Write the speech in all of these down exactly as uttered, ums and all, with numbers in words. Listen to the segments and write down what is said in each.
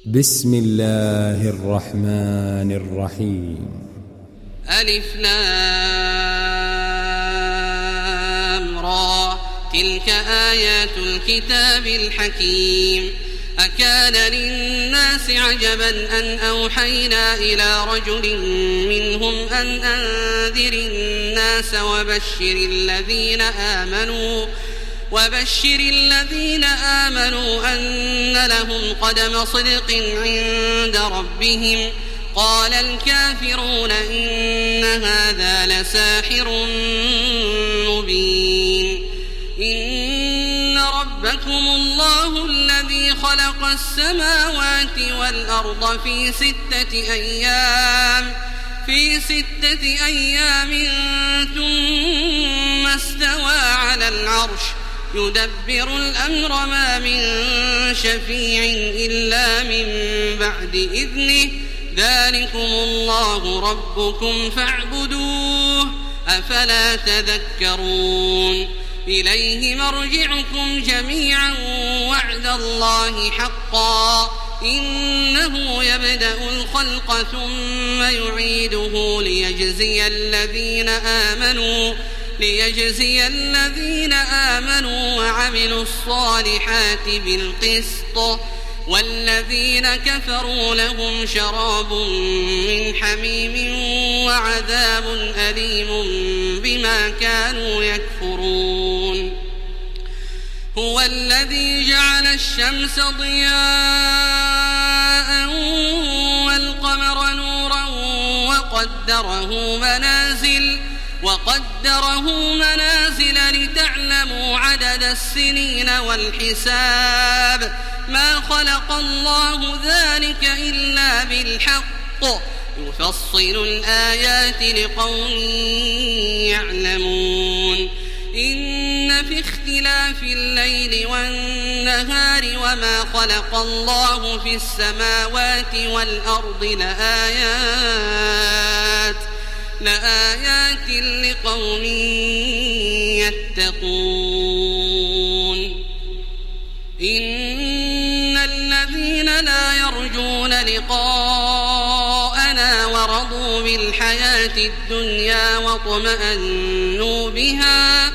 بسم الله الرحمن الرحيم. ألف لام را تلك آيات الكتاب الحكيم. أكان للناس عجبا أن أوحينا إلى رجل منهم أن أنذر الناس وبشر الذين آمنوا وبشر الذين آمنوا أن لهم قدم صدق عند ربهم. قال الكافرون إن هذا لساحر مبين. إن ربكم الله الذي خلق السماوات والأرض في ستة أيام في ستة أيام ثم استوى على العرش يدبر الأمر ما من شفيع إلا من بعد إذنه. ذلكم الله ربكم فاعبدوه أفلا تذكرون. إليه مرجعكم جميعا وعد الله حقا إنه يبدأ الخلق ثم يعيده ليجزي الذين آمنوا ليجزي الذين آمنوا وعملوا الصالحات بالقسط والذين كفروا لهم شراب من حميم وعذاب أليم بما كانوا يكفرون. هو الذي جعل الشمس ضياء والقمر نورا وقدره منازل وقدره منازل لتعلموا عدد السنين والحساب. ما خلق الله ذلك إلا بالحق يفصل الآيات لقوم يعلمون. إن في اختلاف الليل والنهار وما خلق الله في السماوات والأرض لآيات لآيات لقوم يتقون. إن الذين لا يرجون لقاءنا ورضوا بالحياة الدنيا واطمأنوا بها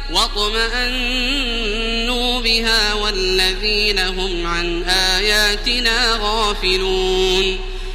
واطمأنوا بها والذين هم عن آياتنا غافلون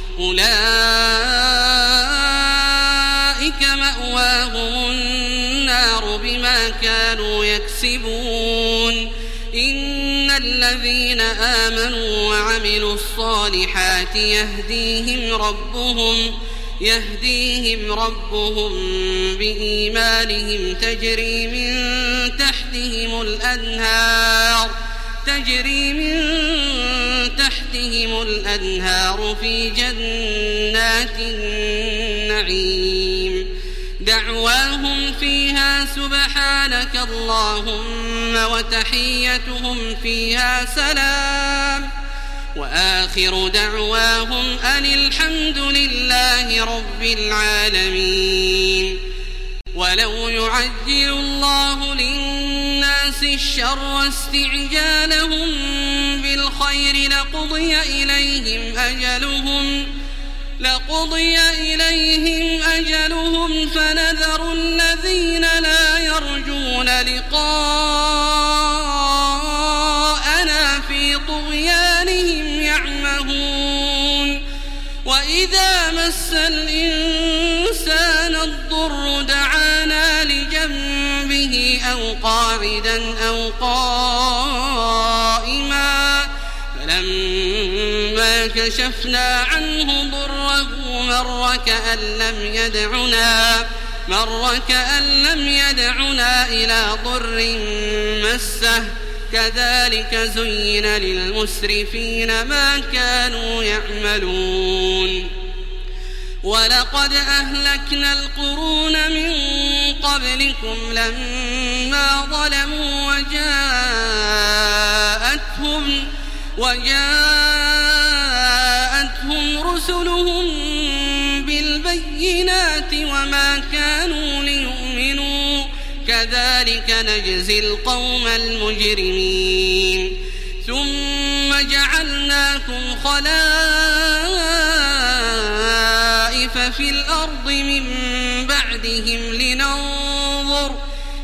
أولئك مأواهم النار بما كانوا يكسبون. إن الذين آمنوا وعملوا الصالحات يهديهم ربهم يهديهم ربهم بإيمانهم تجري من تحتهم الأنهار تجري من تحتهم الأنهار في جنات النعيم. دعواهم فيها سبحانك اللهم وتحيتهم فيها سلام وآخر دعواهم أن الحمد لله رب العالمين. ولو يعجل الله للناس الشر استعجالهم بالخير لقضي إليهم أجلهم لقضي إليهم أجلهم فنذر الذين لا يرجون لقاءنا في طغيانهم يعمهون. وإذا مس الإنسان الضر دعانا لجنبه أو قاعدا أو قائما فلما كشفنا عنه ضره مر كأن لم يدعنا مر كأن لم يدعنا إلى ضر مسه. كذلك زين للمسرفين ما كانوا يعملون. ولقد أهلكنا القرون من قبلكم لما ظلموا وجاءتهم وجاءتهم رسلهم بالبينات وما كانوا ليؤمنوا كذلك نجزي القوم المجرمين. ثم جعلناكم خلائف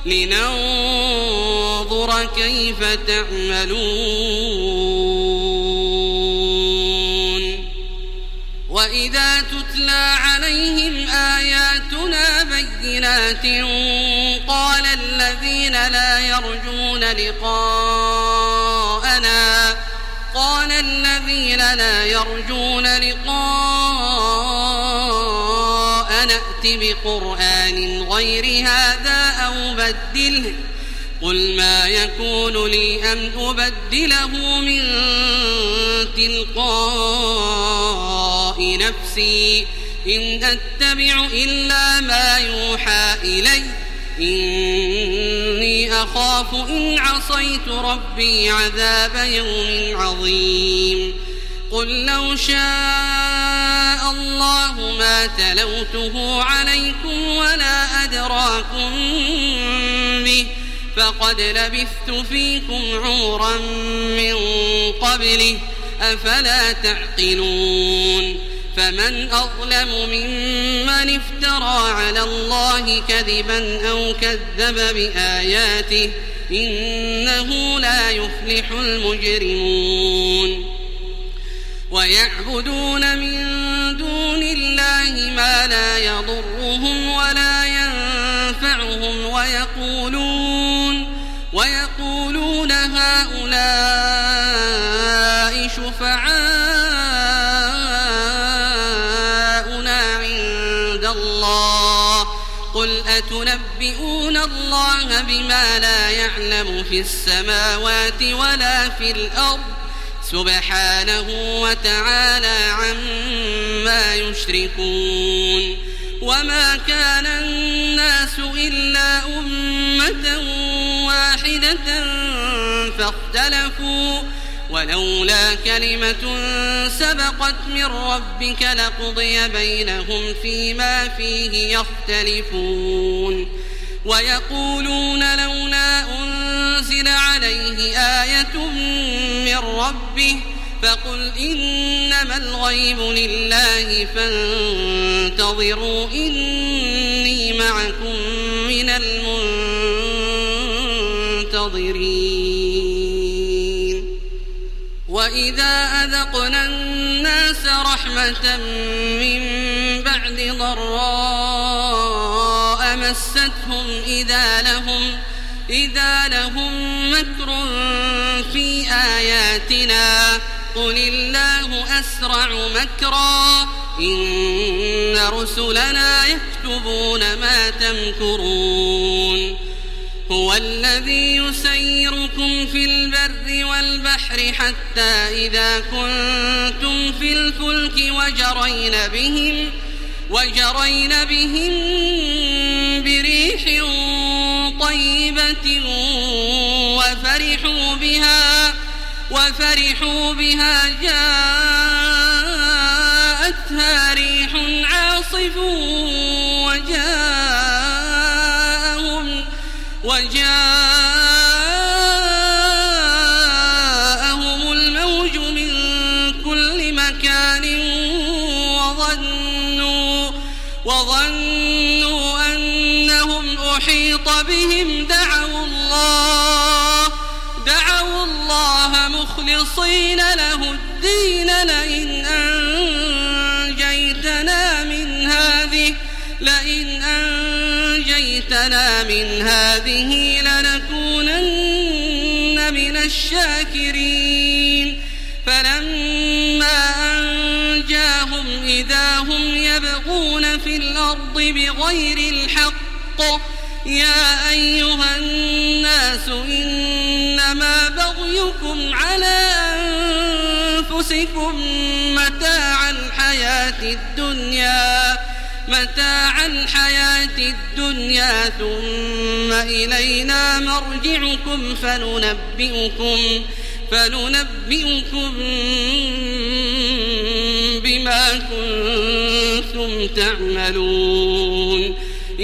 لننظر كيف تعملون وإذا تتلى عليهم آياتنا بينات قال الذين لا يرجون لقاءنا قال الذين لا يرجون لقاء نأت بقرآن غير هذا أو بدله قل ما يكون لي أن أبدله من تلقاء نفسي إن أتبع إلا ما يوحى إلي إني أخاف إن عصيت ربي عذاب يوم عظيم قل لو شاء الله ما تلوته عليكم ولا أدراكم به فقد لبثت فيكم عمرا من قبله أفلا تعقلون فمن أظلم ممن افترى على الله كذبا أو كذب بآياته إنه لا يفلح المجرمون ويعبدون من دون الله ما لا يضرهم ولا ينفعهم ويقولون ويقولون هؤلاء شفعاؤنا عند الله قل أتنبئون الله بما لا يعلم في السماوات ولا في الأرض سبحانه وتعالى عما يشركون وما كان الناس إلا أمة واحدة فاختلفوا ولولا كلمة سبقت من ربك لقضي بينهم فيما فيه يختلفون ويقولون لولا أنزل عليه آية من ربه فقل إنما الغيب لله فانتظروا إني معكم من المنتظرين وإذا أذقنا الناس رحمة من بعد ضراء مستهم إذا لهم إذا لهم مكر في آياتنا قل الله أسرع مكرا إن رسلنا يكتبون ما تمكرون هو الذي يسيركم في البر والبحر حتى إذا كنتم في الفلك وجرين بهم وجرين بهم بريح طيبة وفرحوا بها وفرحوا بها جاءتها ريح عاصف وجاءهم وجاءهم الموج من كل مكان وظنوا وظنوا أنهم أحيط بهم دعوا الله دعوا الله مخلصين له الدين لئن أنجيتنا من هذه لئن أنجيتنا من هذه لنكونن من الشاكرين فلما أنجاهم إذا هم يبغون في الأرض بغير الحق يا أيها الناس إنما بغيكم على أنفسكم متاع الحياة الدنيا متاع الحياة الدنيا ثم إلينا مرجعكم فننبئكم فننبئكم بما كنتم تعملون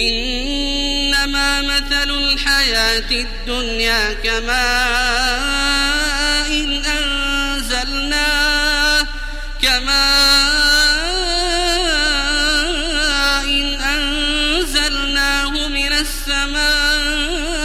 إنما مثل الحياة الدنيا كماء إن أنزلناه كماء إن أنزلناه من السماء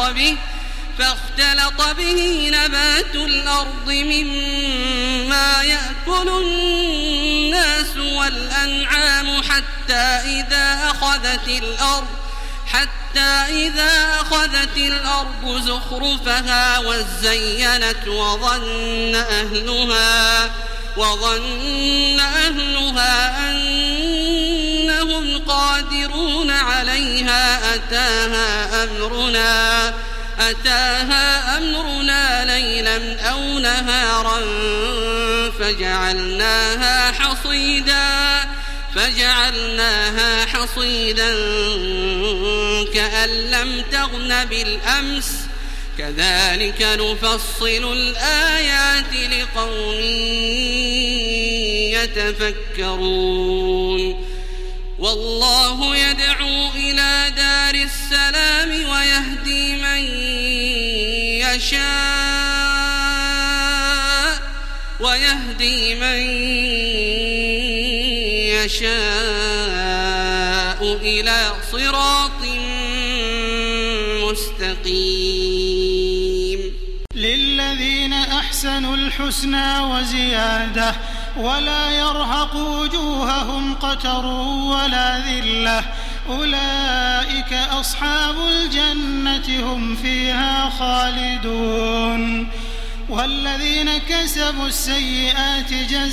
به فاختلط به نبات الأرض مما يأكل الناس والأنعام حتى إذا أخذت الأرض حتى إذا أخذت الأرض زخرفها وزينت وظن أهلها وظن أهلها أنهم قادرون عليها أتاها أمرنا أتاها أمرنا ليلا أو نهارا فجعلناها حصيدا فجعلناها حصيدا كأن لم تغن بالأمس كذلك نفصل الآيات لقوم يتفكرون والله يدعو إلى دار السلام ويهدي من يشاء ويهدي من يشاء إلى صراط مستقيم للذين أحسنوا الحسنى وزيادة ولا يرهق وجوههم قتر ولا ذلة أولئك أصحاب الجنة هم فيها خالدون والذين كسبوا السيئات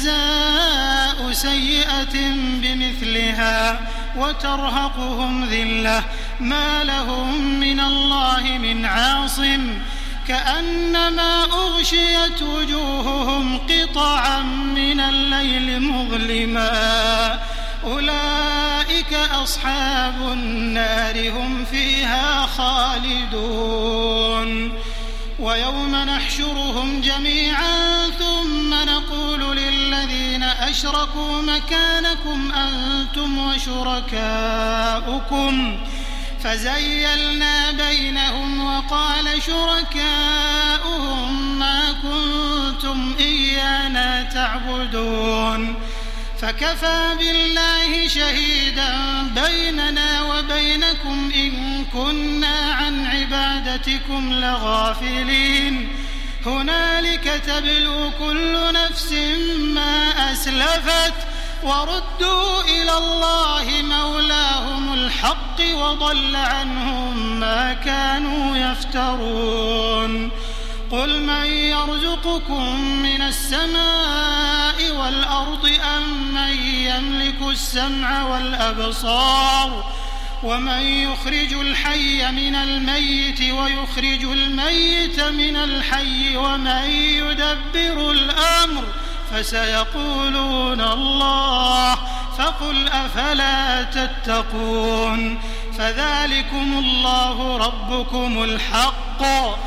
جزاء سيئة بمثلها وترهقهم ذلة ما لهم من الله من عاصم كأنما أغشيت وجوههم قطعا من الليل مظلما أولئك أصحاب النار هم فيها خالدون ويوم نحشرهم جميعا ثم نقول للذين أشركوا مكانكم أنتم وشركاؤكم فزيلنا بينهم وقال شركاؤهم ما كنتم إيانا تعبدون فكفى بالله شهيدا بيننا وبينكم إن كنا عن عبادتكم لغافلين هنالك تبلو كل نفس ما أسلفت وردوا إلى الله مولاهم الحق وضل عنهم ما كانوا يفترون قل من يرزقكم من السماء والأرض أم من يملك السمع والأبصار ومن يخرج الحي من الميت ويخرج الميت من الحي ومن يدبر الأمر فسيقولون الله فقل أفلا تتقون فذلكم الله ربكم الحق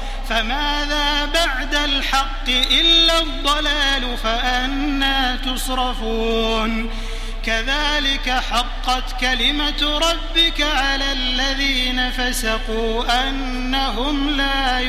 فماذا بعد الحق إلا الضلال فأنى تصرفون كذلك حقت كلمة ربك على الذين فسقوا أنهم لا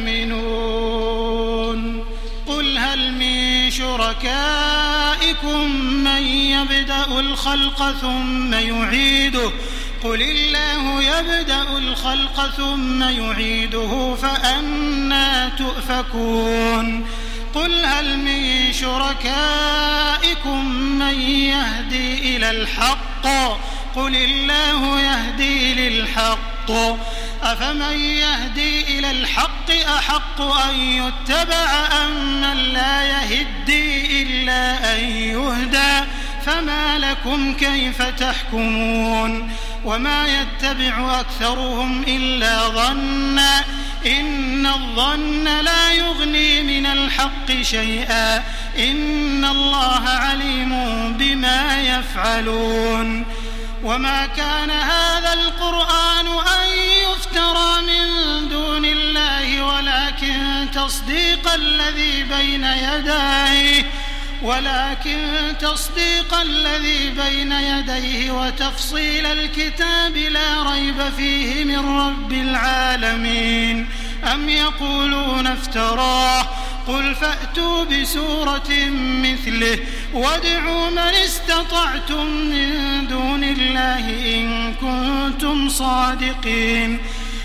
يؤمنون قل هل من شركائكم من يبدأ الخلق ثم يعيده قل الله يبدأ الخلق ثم يعيده فأنى تؤفكون قل هل من شركائكم من يهدي إلى الحق قل الله يهدي للحق أفمن يهدي إلى الحق أحق أن يتبع أم من لا يهدي إلا أن يهدى فما لكم كيف تحكمون وما يتبع أكثرهم إلا ظنا إن الظن لا يغني من الحق شيئا إن الله عليم بما يفعلون وما كان هذا القرآن أن يفترى من دون الله ولكن تصديق الذي بين يديه ولكن تصديق الذي بين يديه وتفصيل الكتاب لا ريب فيه من رب العالمين أم يقولون افتراه قل فأتوا بسورة مثله وادعوا من استطعتم من دون الله إن كنتم صادقين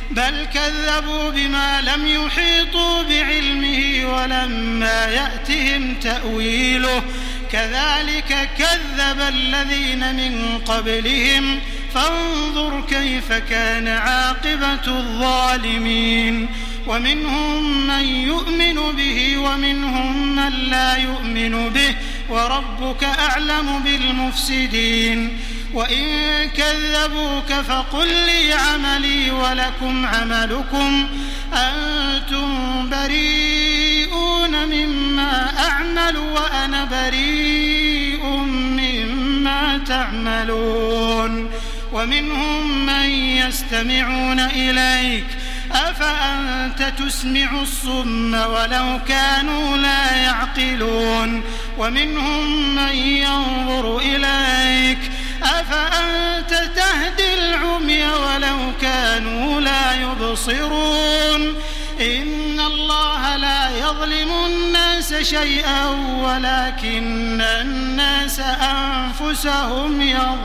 بل كذبوا بما لم يحيطوا بعلمه ولما يأتهم تأويله كذلك كذب الذين من قبلهم فانظر كيف كان عاقبة الظالمين ومنهم من يؤمن به ومنهم من لا يؤمن به وربك أعلم بالمفسدين وإن كذبوك فقل لي عملي ولكم عملكم أنتم بريئون مما أعمل وأنا بريء مما تعملون ومنهم من يستمعون إليك أفأنت تسمع الصم ولو كانوا لا يعقلون ومنهم من ينظر إليك أفأنت تهدي العمي ولو كانوا لا يبصرون إن الله لا يظلم الناس شيئا ولكن الناس أنفسهم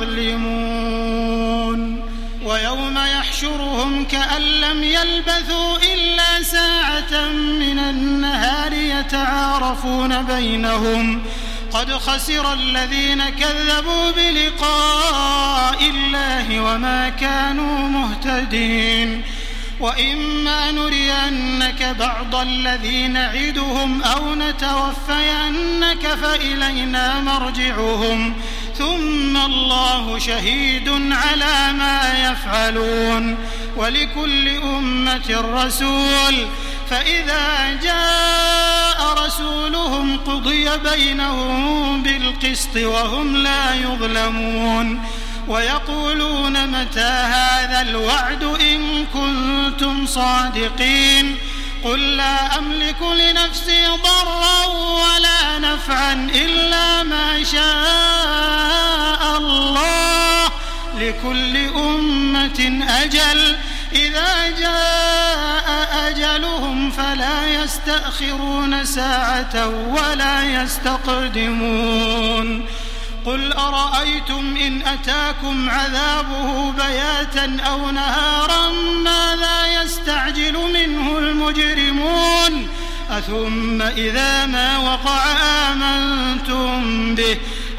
يظلمون ويوم يحشرهم كأن لم يلبثوا إلا ساعة من النهار يتعارفون بينهم قد خسر الذين كذبوا بلقاء الله وما كانوا مهتدين وإما نرينك بعض الذي نعدهم أو نتوفينك فإلينا مرجعهم ثم الله شهيد على ما يفعلون ولكل أمة رسول فإذا جاء رسولهم قضي بينهم بالقسط وهم لا يظلمون ويقولون متى هذا الوعد إن كنتم صادقين قل لا أملك لنفسي ضرا ولا نفعا إلا ما شاء الله لكل أمة أجل إذا جاء أجلهم فلا يستأخرون ساعة ولا يستقدمون قل أرأيتم إن أتاكم عذابه بياتا أو نهارا ماذا يستعجل منه المجرمون أثم إذا ما وقع آمنتم به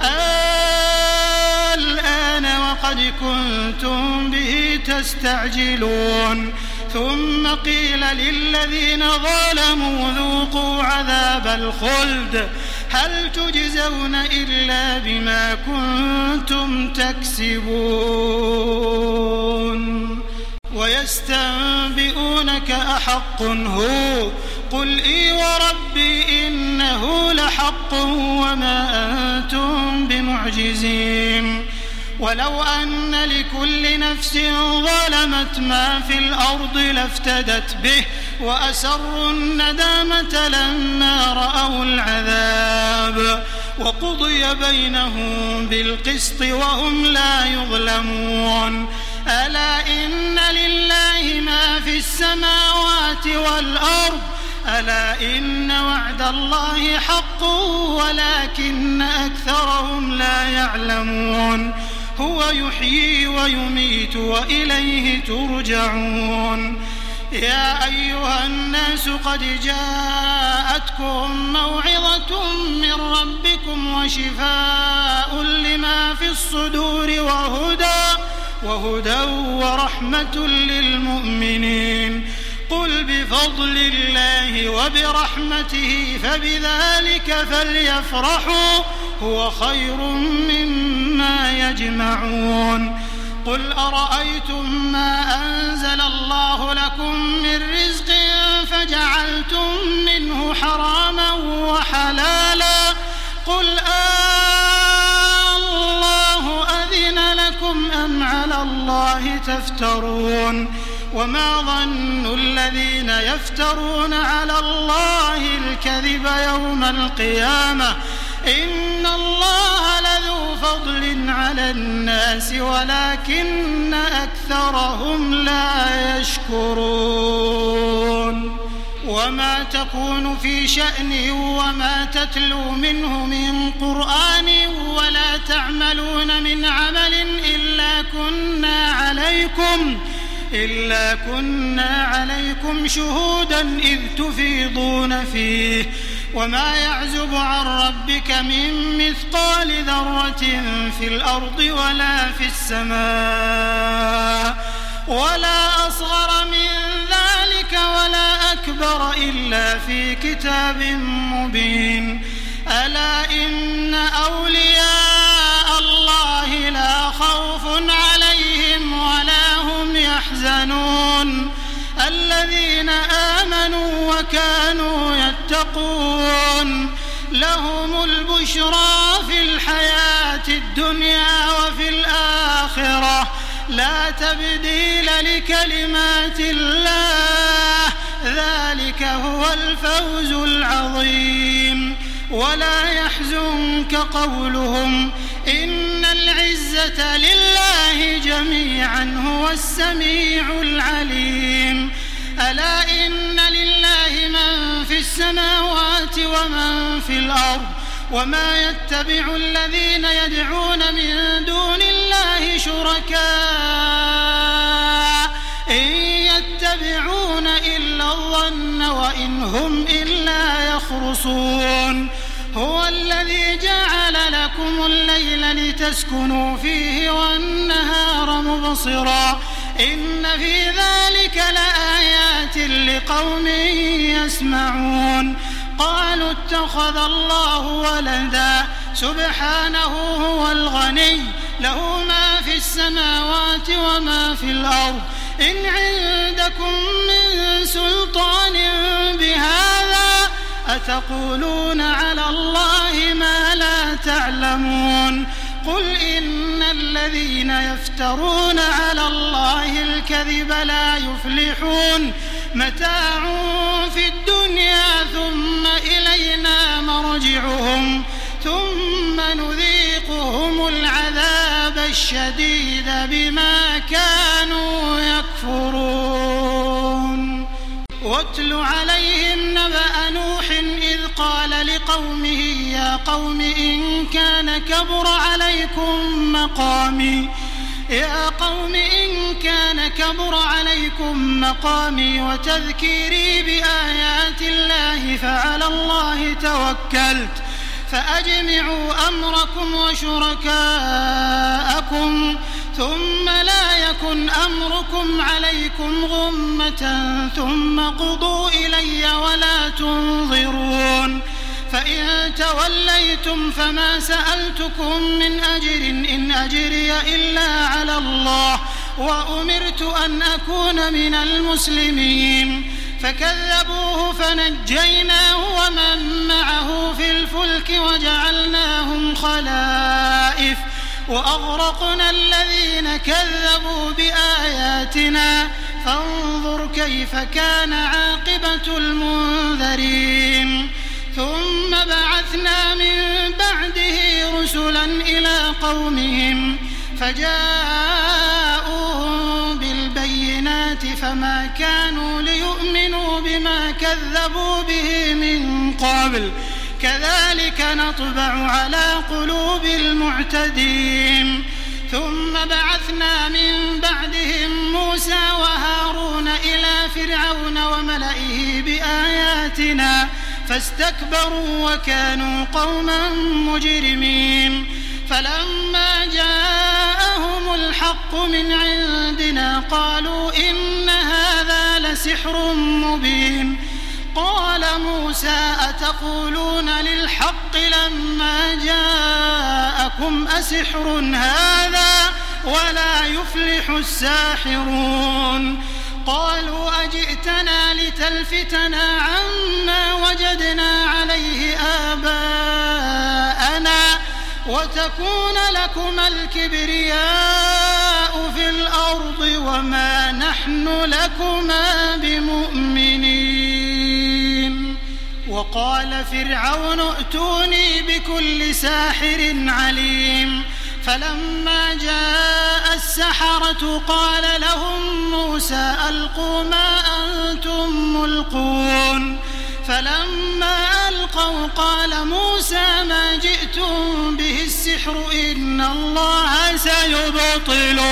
الآن وقد كنتم به تستعجلون ثم قيل للذين ظلموا ذوقوا عذاب الخلد هل تجزون إلا بما كنتم تكسبون ويستنبئونك أحق هو قل إي وربي إنه لحق وما أنتم بمعجزين ولو أن لكل نفس ظلمت ما في الأرض لافتدت به وأسروا الندامة لما رأوا العذاب وقضي بينهم بالقسط وهم لا يظلمون ألا إن لله ما في السماوات والأرض ألا إن وعد الله حق ولكن أكثرهم لا يعلمون هو يحيي ويميت وإليه ترجعون يا أيها الناس قد جاءتكم موعظة من ربكم وشفاء لما في الصدور وهدى وهدى ورحمة للمؤمنين قل بفضل الله وبرحمته فبذلك فليفرحوا هو خير مما يجمعون قل أرأيتم ما أنزل الله لكم من رزق فجعلتم منه حراما وحلالا قل آه الله أذن لكم أم على الله تفترون وما ظن الذين يفترون على الله الكذب يوم القيامة إن الله لذو فضل على الناس ولكن أكثرهم لا يشكرون وما تكون في شأن وما تتلو منه من قرآن ولا تعملون من عمل إلا كنا عليكم إلا كنا عليكم شهودا إذ تفيضون فيه وما يعزب عن ربك من مثقال ذرة في الأرض ولا في السماء ولا أصغر من ذلك ولا أكبر إلا في كتاب مبين ألا إن أولياء الله لا خوف عليهم ولا هم يحزنون الذين آمنوا وكانوا يتقون لهم البشرى في الحياة الدنيا وفي الآخرة لا تبديل لكلمات الله ذلك هو الفوز العظيم ولا يحزنك قولهم إن العزة لله جميعا هو السميع العليم ألا إن لله من في السماوات ومن في الأرض وما يتبع الذين يدعون من دون الله شركاء إن يتبعون إلا الظن وإن هم إلا يخرصون هو الذي جعل لكم الليل لتسكنوا فيه والنهار مبصرا إن في ذلك لآيات لقوم يسمعون قالوا اتخذ الله ولدا سبحانه هو الغني له ما في السماوات وما في الأرض إن عندكم من سلطان بهذا أتقولون على الله ما لا تعلمون قل إن الذين يفترون على الله الكذب لا يفلحون متاع في الدنيا ثم إلينا مرجعهم ثم نذيقهم العذاب الشديد بما كانوا يكفرون واتل عليهم نبأ نوح إذ قال لقومه يا قوم إن كان كبر عليكم مقامي يا قوم إن كان كبر عليكم مقامي وتذكيري بآيات الله فعلى الله توكلت فأجمعوا أمركم وشركاءكم ثم لا يكن أمركم عليكم غمة ثم قضوا إلي ولا تنظرون فإن توليتم فما سألتكم من أجر إن أجري إلا على الله وأمرت أن أكون من المسلمين فكذبوه فنجيناه ومن معه في الفلك وجعلناهم خلائف وأغرقنا الذين كذبوا بآياتنا فانظر كيف كان عاقبة المنذرين ثم بعثنا من بعده رسلا إلى قومهم فجاءوهم بالبينات فما كانوا ليؤمنوا بما كذبوا به من قبل كذلك نطبع على قلوب المعتدين ثم بعثنا من بعدهم موسى وهارون إلى فرعون وملئه بآياتنا فاستكبروا وكانوا قوما مجرمين فلما جاءهم الحق من عندنا قالوا إن هذا لسحر مبين قال موسى أتقولون للحق لما جاءكم أسحر هذا ولا يفلح الساحرون قالوا أجئتنا لتلفتنا عما وجدنا عليه آباءنا وتكون لكما الكبرياء في الأرض وما نحن لكما بمؤمنين وقال فرعون ائتوني بكل ساحر عليم فلما جاء السحرة قال لهم موسى ألقوا ما أنتم ملقون فلما ألقوا قال موسى ما جئتم به السحر إن الله سيبطله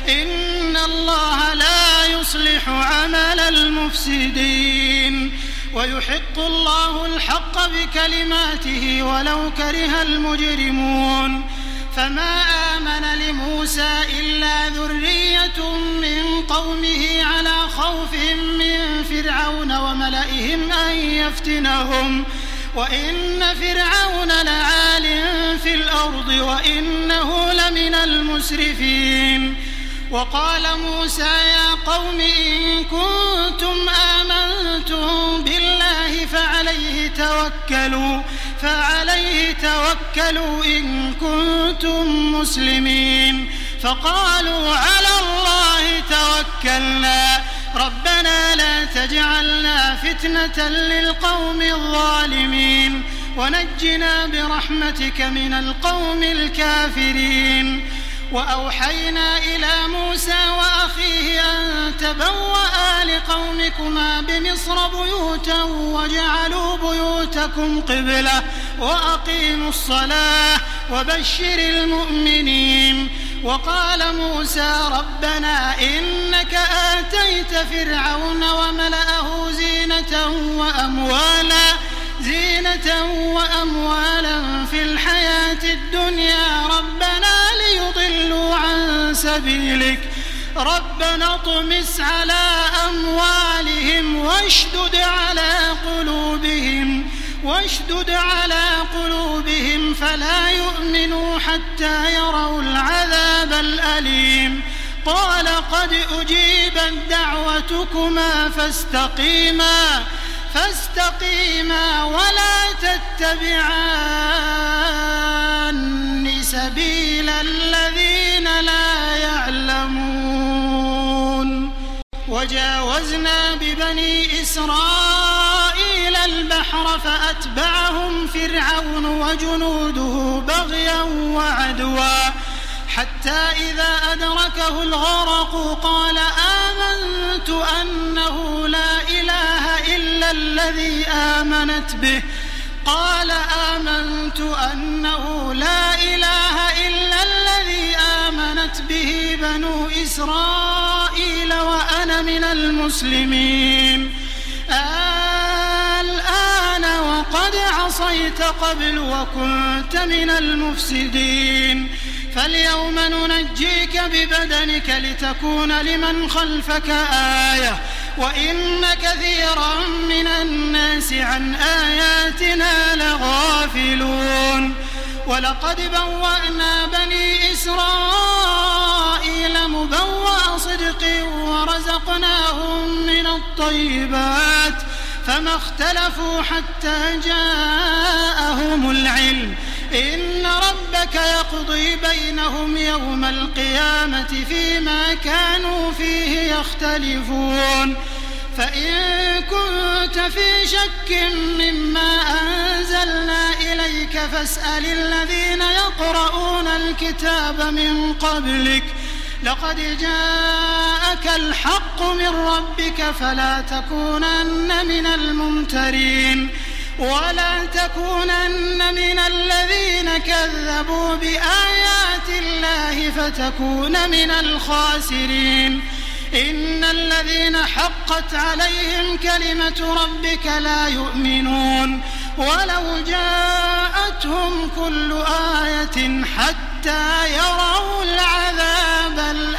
إن الله لا يصلح عمل المفسدين ويحق الله الحق بكلماته ولو كره المجرمون فما آمن لموسى إلا ذرية من قومه على خوف من فرعون وملئهم أن يفتنهم وإن فرعون لعال في الأرض وإنه لمن المسرفين وقال موسى يا قوم إن كنتم آمنتم بالله فعليه توكلوا فعليه توكلوا إن كنتم مسلمين فقالوا على الله توكلنا ربنا لا تجعلنا فتنة للقوم الظالمين ونجنا برحمتك من القوم الكافرين وأوحينا إلى موسى وأخيه أن تبوأ لقومكما بمصر بيوتا وجعلوا بيوتكم قبلة وأقيموا الصلاة وبشر المؤمنين وقال موسى ربنا إنك آتيت فرعون وملأه زينة وأموالا زينة وأموالا في الحياة الدنيا ربنا ليضلوا عن سبيلك ربنا اطمس على أموالهم واشدد على قلوبهم واشدد على قلوبهم فلا يؤمنوا حتى يروا العذاب الأليم قال قد أجيبت دعوتكما فاستقيما فاستقيما ولا تتبعان سبيل الذين لا يعلمون وجاوزنا ببني إسرائيل البحر فأتبعهم فرعون وجنوده بغيا وعدوا حتى إذا أدركه الغرق قال آمنت أنه لا إله إلا الذي آمنت به قال آمنت أنه لا إله إلا الذي آمنت به بنو إسرائيل وأنا من المسلمين الآن وقد عصيت قبل وكنت من المفسدين فاليوم ننجيك ببدنك لتكون لمن خلفك آية وإن كثيرا من الناس عن آياتنا لغافلون ولقد بوأنا بني إسرائيل مبوأ صدق ورزقناهم من الطيبات فما اختلفوا حتى جاءهم العلم إن ربك يقضي بينهم يوم القيامة فيما كانوا فيه يختلفون فإن كنت في شك مما أنزلنا إليك فاسأل الذين يقرؤون الكتاب من قبلك لقد جاءك الحق من ربك فلا تكونن من الممترين ولا تكونن من الذين كذبوا بآيات الله فتكون من الخاسرين إن الذين حقت عليهم كلمة ربك لا يؤمنون ولو جاءتهم كل آية حتى يروا العذاب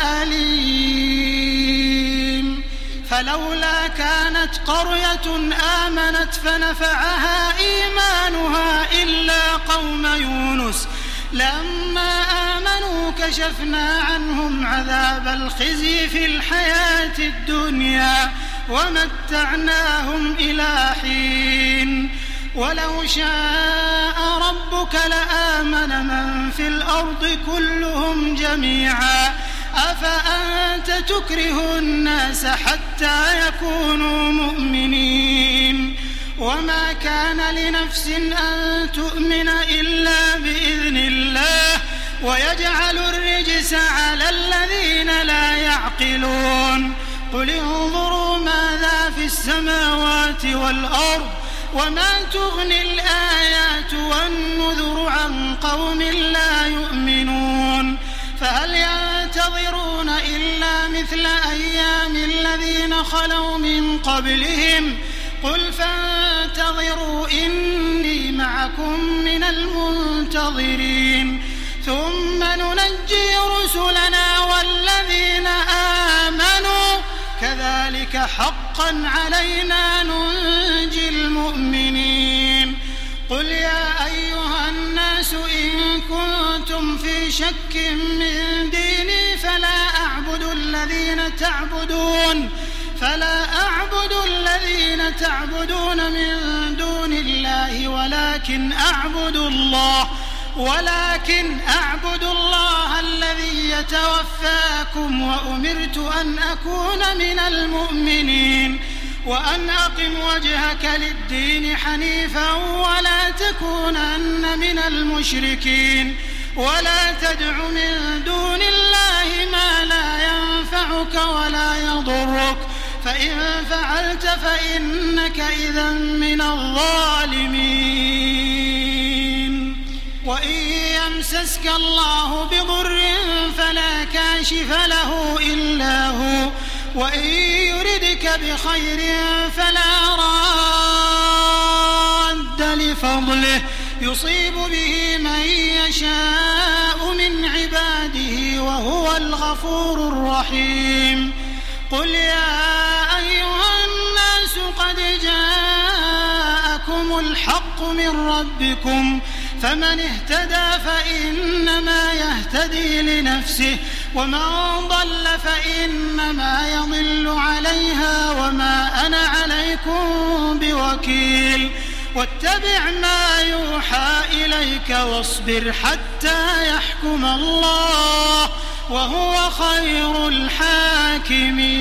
الأليم فلولا كانت قرية آمنت فنفعها إيمانها إلا قوم يونس لما آمنوا كشفنا عنهم عذاب الخزي في الحياة الدنيا ومتعناهم إلى حين ولو شاء ربك لآمن من في الأرض كلهم جميعا أفأنت تكره الناس حتى يكونوا مؤمنين وما كان لنفس أن تؤمن إلا بإذن الله ويجعل الرجس على الذين لا يعقلون قل انظروا ماذا في السماوات والأرض وما تغني الآيات والنذر عن قوم لا يؤمنون فهل ينتظرون تعملون إلا مثل أيام الذين خلوا من قبلهم قل فانتظروا إني معكم من المنتظرين ثم ننجي رسلنا والذين آمنوا كذلك حقا علينا ننجي المؤمنين قل يا أيها الناس إن كنتم في شك من ديني فلا أعبد الذين تعبدون فلا أعبد الذين تعبدون من دون الله ولكن أعبد الله ولكن أعبد الله الذي يتوفاكم وأمرت أن أكون من المؤمنين وأن أقم وجهك للدين حنيفا ولا تكونن من المشركين ولا تدع من دون الله ما لا ينفعك ولا يضرك فإن فعلت فإنك إذا من الظالمين وإن يمسسك الله بضر فلا كاشف له إلا هو وإن يردك بخير فلا راد لفضله يصيب به من يشاء من عباده وهو الغفور الرحيم قل يا أيها الناس قد جاءكم الحق من ربكم فمن اهتدى فإنما يهتدي لنفسه ومن ضل فإنما يضل عليها وما أنا عليكم بوكيل واتبع ما يوحى إليك واصبر حتى يحكم الله وهو خير الحاكمين.